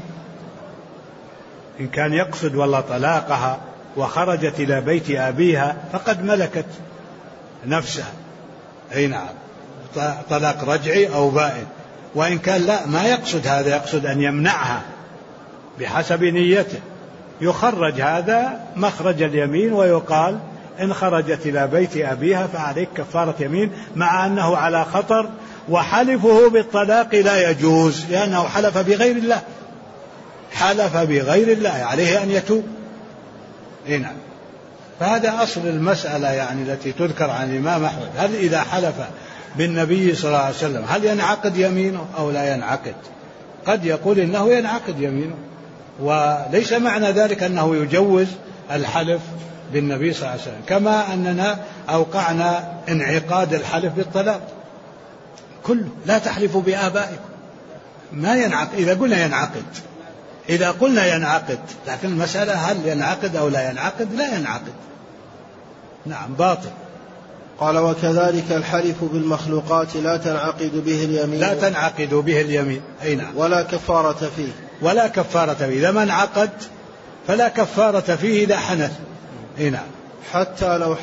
S1: إن كان يقصد والله طلاقها وخرجت إلى بيت أبيها فقد ملكت نفسها. أي نعم، طلاق رجعي أو بائن. وإن كان لا، ما يقصد هذا، يقصد أن يمنعها بحسب نيته، يخرج هذا مخرج اليمين، ويقال إن خرجت إلى بيت أبيها فعليك كفارة يمين، مع أنه على خطر، وحلفه بالطلاق لا يجوز لأنه حلف بغير الله، حلف بغير الله، عليه أن يتوب. نعم. فهذا أصل المسألة يعني التي تذكر عن الإمام أحمد، هل إذا حلف بالنبي صلى الله عليه وسلم هل ينعقد يمينه أو لا ينعقد؟ قد يقول إنه ينعقد يمينه، وليس معنى ذلك أنه يجوز الحلف بالنبي صلى الله عليه وسلم، كما أننا أوقعنا انعقاد الحلف بالطلاق كله. لا تحلفوا بآبائكم، ما ينعقد. إذا قلنا ينعقد، إذا قلنا ينعقد، لكن المسألة هل ينعقد أو لا ينعقد؟ لا ينعقد. نعم، باطل.
S2: قال: وكذلك الحلف بالمخلوقات لا تنعقد به اليمين،
S1: لا تنعقد به اليمين. أي نعم.
S2: ولا كفارة فيه،
S1: ولا كفارة فيه. إذا ما انعقد فلا كفارة فيه إذا حنث. أي نعم.
S2: حتى لو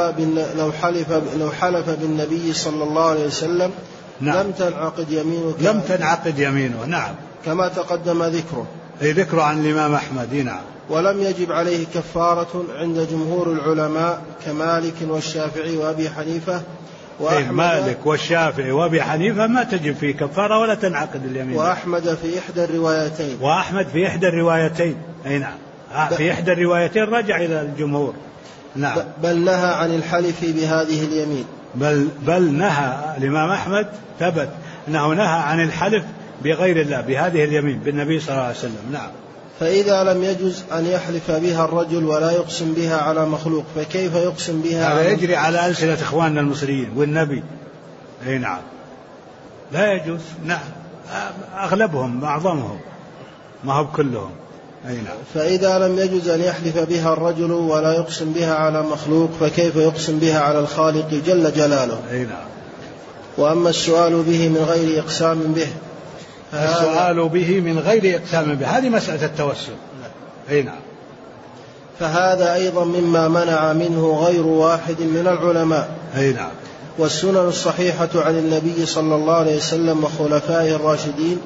S2: حلف بالنبي صلى الله عليه وسلم نعم. لم تنعقد يمينه،
S1: لم تنعقد يمينه. نعم،
S2: كما تقدم ذكره،
S1: أي ذكره عن الإمام أحمد. نعم.
S2: ولم يجب عليه كفارة عند جمهور العلماء كمالك والشافعي وأبي حنيفة
S1: وأحمد. مالك والشافعي وأبي حنيفة ما تجب فيه كفارة ولا تنعقد اليمين.
S2: وأحمد في إحدى الروايتين.
S1: وأحمد في إحدى الروايتين. أي نعم، في إحدى الروايتين رجع إلى الجمهور. نعم.
S2: بل نهى عن الحلف بهذه اليمين.
S1: بل نهى الإمام أحمد، ثبت أنه نهى عن الحلف بغير الله بهذه اليمين بالنبي صلى الله عليه وسلم. نعم.
S2: فإذا لم يجوز أن يحلف بها الرجل ولا يقسم بها على مخلوق، فكيف يقسم بها؟
S1: هذا يجري على ألسنة إخواننا المصريين والنبي. أي نعم، لا يجوز. نعم، أغلبهم، معظمهم، ما هو كلهم. أي نعم.
S2: فإذا لم يجوز أن يحلف بها الرجل ولا يقسم بها على مخلوق، فكيف يقسم بها على الخالق جل جلاله؟
S1: أي نعم.
S2: وأما السؤال به من غير إقسام به،
S1: السؤال به من غير إقسام به، هذه مسألة التوسل. أي نعم.
S2: فهذا أيضا مما منع منه غير واحد من العلماء.
S1: أي نعم.
S2: والسنن الصحيحة عن النبي صلى الله عليه وسلم وخلفائه الراشدين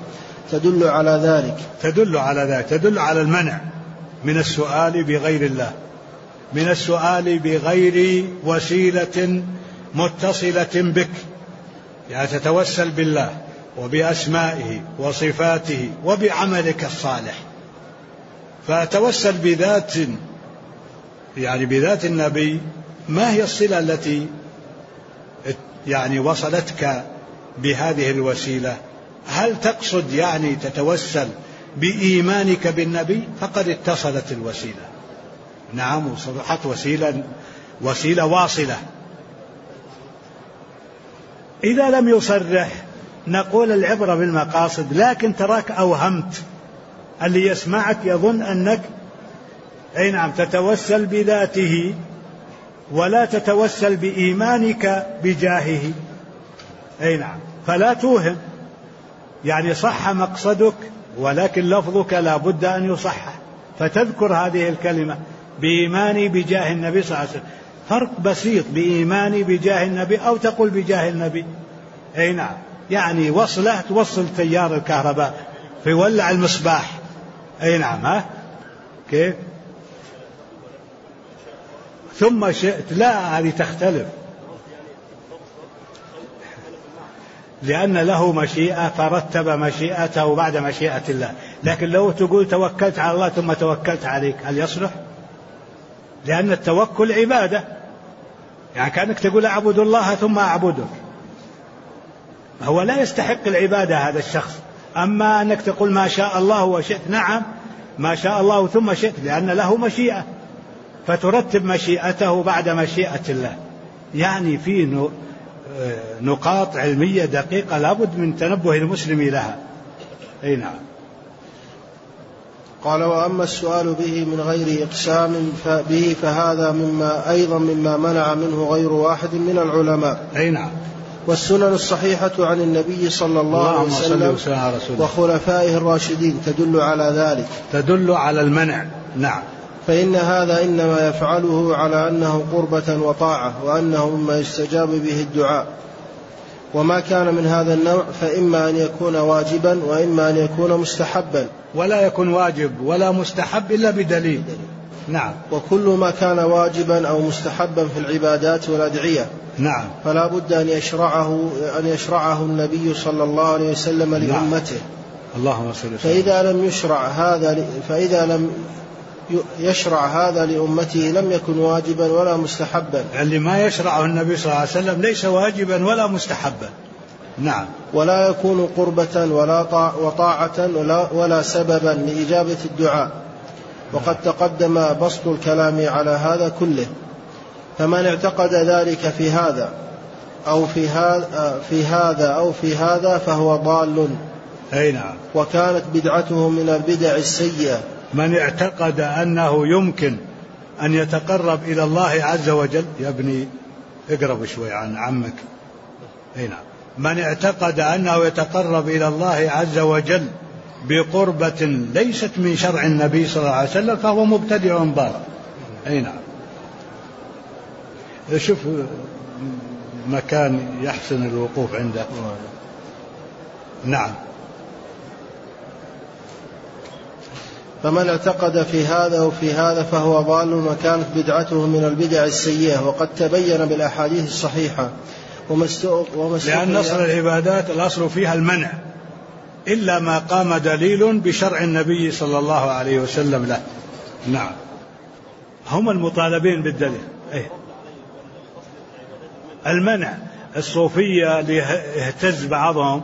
S2: تدل على ذلك.
S1: تدل على المنع من السؤال بغير الله، من السؤال بغير وسيلة متصلة بك، يعني تتوسل بالله وبأسمائه وصفاته وبعملك الصالح. فتوسل بذات، يعني بذات النبي. ما هي الصلة التي يعني وصلتك بهذه الوسيلة؟ هل تقصد يعني تتوسل بإيمانك بالنبي؟ فقد اتصلت الوسيلة، نعم، وصبحت وسيلة واصلة. إذا لم يصرح نقول العبرة بالمقاصد، لكن تراك أوهمت، اللي يسمعك يظن أنك نعم تتوسل بذاته ولا تتوسل بإيمانك بجاهه. نعم، فلا توهم، يعني صح مقصدك ولكن لفظك لا بد أن يصحح، فتذكر هذه الكلمة بإيماني بجاه النبي صلى الله عليه وسلم. فرق بسيط، بإيماني بجاه النبي أو تقول بجاه النبي. نعم، يعني وصله توصل تيار الكهرباء فيولع المصباح. نعم، ها كيف؟ ثم شئت، لا، هذه تختلف، لأن له مشيئة فرتب مشيئته بعد مشيئة الله. لكن لو تقول توكلت على الله ثم توكلت عليك، هل يصلح؟ لأن التوكل عبادة، يعني كأنك تقول أعبد الله ثم أعبدك، هو لا يستحق العبادة هذا الشخص. أما أنك تقول ما شاء الله وشئت، نعم، ما شاء الله ثم شئت، لأن له مشيئة فترتب مشيئته بعد مشيئة الله. يعني في نقاط علمية دقيقة لابد من تنبه المسلم لها. نعم.
S2: قال: وأما السؤال به من غير إقسام به فهذا أيضا مما منع منه غير واحد من العلماء.
S1: نعم.
S2: والسنن الصحيحة عن النبي صلى الله عليه وسلم وخلفائه الراشدين تدل على ذلك،
S1: تدل على المنع. نعم.
S2: فإن هذا إنما يفعله على أنه قربة وطاعة، وأنه مما يستجاب به الدعاء. وما كان من هذا النوع فإما أن يكون واجبا وإما أن يكون مستحبا،
S1: ولا يكون واجب ولا مستحب إلا بدليل. نعم.
S2: وكل ما كان واجبا أو مستحبا في العبادات والأدعية، نعم، فلا بد أن يشرعه النبي صلى الله عليه وسلم لأمته.
S1: اللهم صل وسلم.
S2: فإذا لم يشرع هذا لأمته لم يكن واجبا ولا مستحبا.
S1: اللي ما يشرعه النبي صلى الله عليه وسلم ليس واجبا ولا مستحبا. نعم.
S2: ولا يكون قربة وطاعة ولا سببا لإجابة الدعاء. وقد تقدم بسط الكلام على هذا كله. فمن اعتقد ذلك في هذا أو في هذا فهو ضال.
S1: نعم.
S2: وكانت بدعته من البدع السيئة.
S1: من اعتقد أنه يمكن أن يتقرب إلى الله عز وجل، يا ابني اقرب شوي عن عمك. نعم. من اعتقد أنه يتقرب إلى الله عز وجل بقربة ليست من شرع النبي صلى الله عليه وسلم فهو مبتدع ضال. نعم. شوف مكان يحسن الوقوف عنده. نعم.
S2: فمن اعتقد في هذا وفي هذا فهو ضال، وكانت بدعته من البدع السيئة. وقد تبين بالأحاديث الصحيحة
S1: لأن أصل العبادات الأصل فيها المنع إلا ما قام دليل بشرع النبي صلى الله عليه وسلم له. نعم. هم المطالبين بالدليل. المنع. الصوفية اللي اهتز بعضهم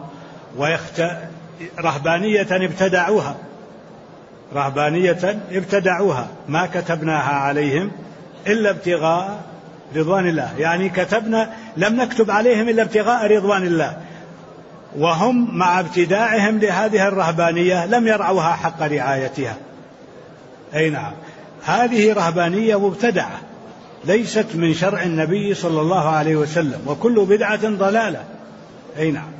S1: رهبانية ابتدعوها ما كتبناها عليهم إلا ابتغاء رضوان الله، يعني كتبنا لم نكتب عليهم إلا ابتغاء رضوان الله، وهم مع ابتداعهم لهذه الرهبانية لم يرعوها حق رعايتها. نعم. هذه رهبانية مبتدعة ليست من شرع النبي صلى الله عليه وسلم، وكل بدعة ضلالة. نعم.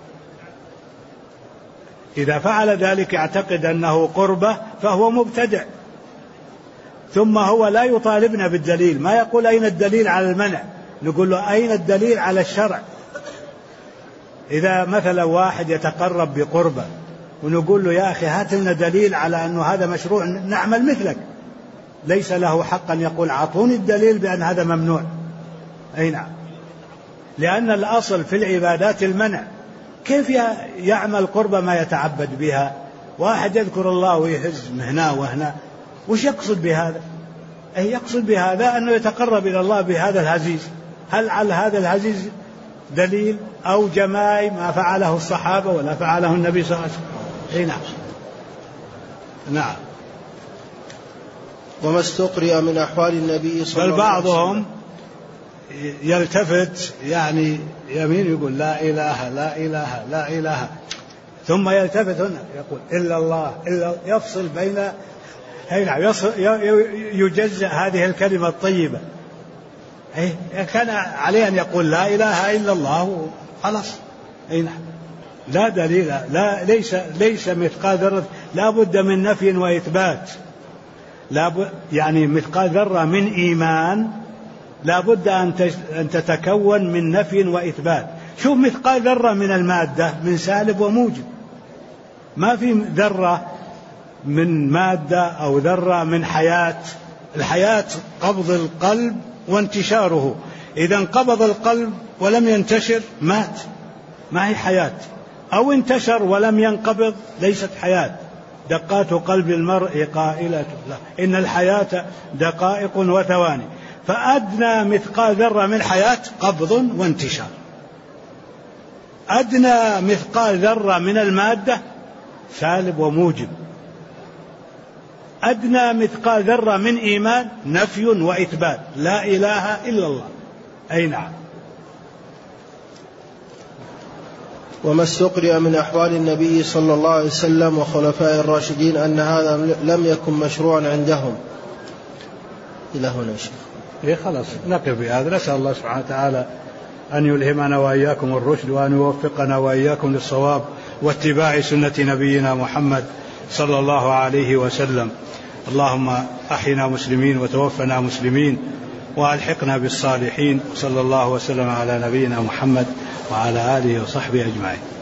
S1: إذا فعل ذلك اعتقد أنه قربة فهو مبتدع. ثم هو لا يطالبنا بالدليل، ما يقول أين الدليل على المنع، نقول له أين الدليل على الشرع. إذا مثلا واحد يتقرب بقربة ونقول له يا أخي هات لنا دليل على أنه هذا مشروع نعمل مثلك، ليس له حق أن يقول أعطوني الدليل بأن هذا ممنوع. أي نعم، لأن الأصل في العبادات المنع. كيف يعمل قربة ما يتعبد بها؟ واحد يذكر الله ويهز هنا وهنا، وش يقصد بهذا؟ أي يقصد بهذا أنه يتقرب إلى الله بهذا الهزيز. هل على هذا الهزيز دليل أو جماعي ما فعله الصحابة ولا فعله النبي صلى الله عليه وسلم؟ أي نعم. نعم.
S2: وما استقرئ من أحوال النبي صلى الله عليه وسلم.
S1: بعضهم يلتفت يعني يمين يقول لا إله لا إله لا إله، ثم يلتفت هنا يقول إلا الله، إلا، يفصل بين، يجزأ هذه الكلمة الطيبة. كان عليه أن يقول لا إله إلا الله خلاص. أي نعم. لا دليل، لا، ليس مثقال ذرة، لا بد من نفي وإثبات. يعني مثقال ذرة من إيمان لا بد أن تتكون من نفي وإثبات. شوف مثقال ذرة من المادة من سالب وموجب، ما في ذرة من مادة أو ذرة من حياة. الحياة قبض القلب وانتشاره، إذا انقبض القلب ولم ينتشر مات، ما هي حياة. أو انتشر ولم ينقبض ليست حياة. دقات قلب المرء قائلة لا إن الحياة دقائق وثواني. فأدنى مثقال ذرة من حياة قبض وانتشار. أدنى مثقال ذرة من المادة سالب وموجب. أدنى مثقال ذرة من إيمان نفي وإثبات، لا إله إلا الله. أي نعم.
S2: وما استقرئ من أحوال النبي صلى الله عليه وسلم وخلفاء الراشدين أن هذا لم يكن مشروعا عندهم. إلى هنا شيخ.
S1: خلاص نقف بهذا. نسأل الله سبحانه وتعالى أن يلهمنا وإياكم الرشد، وأن يوفقنا وإياكم للصواب واتباع سنة نبينا محمد صلى الله عليه وسلم. اللهم أحينا مسلمين وتوفنا مسلمين وألحقنا بالصالحين. صلى الله وسلم على نبينا محمد وعلى آله وصحبه أجمعين.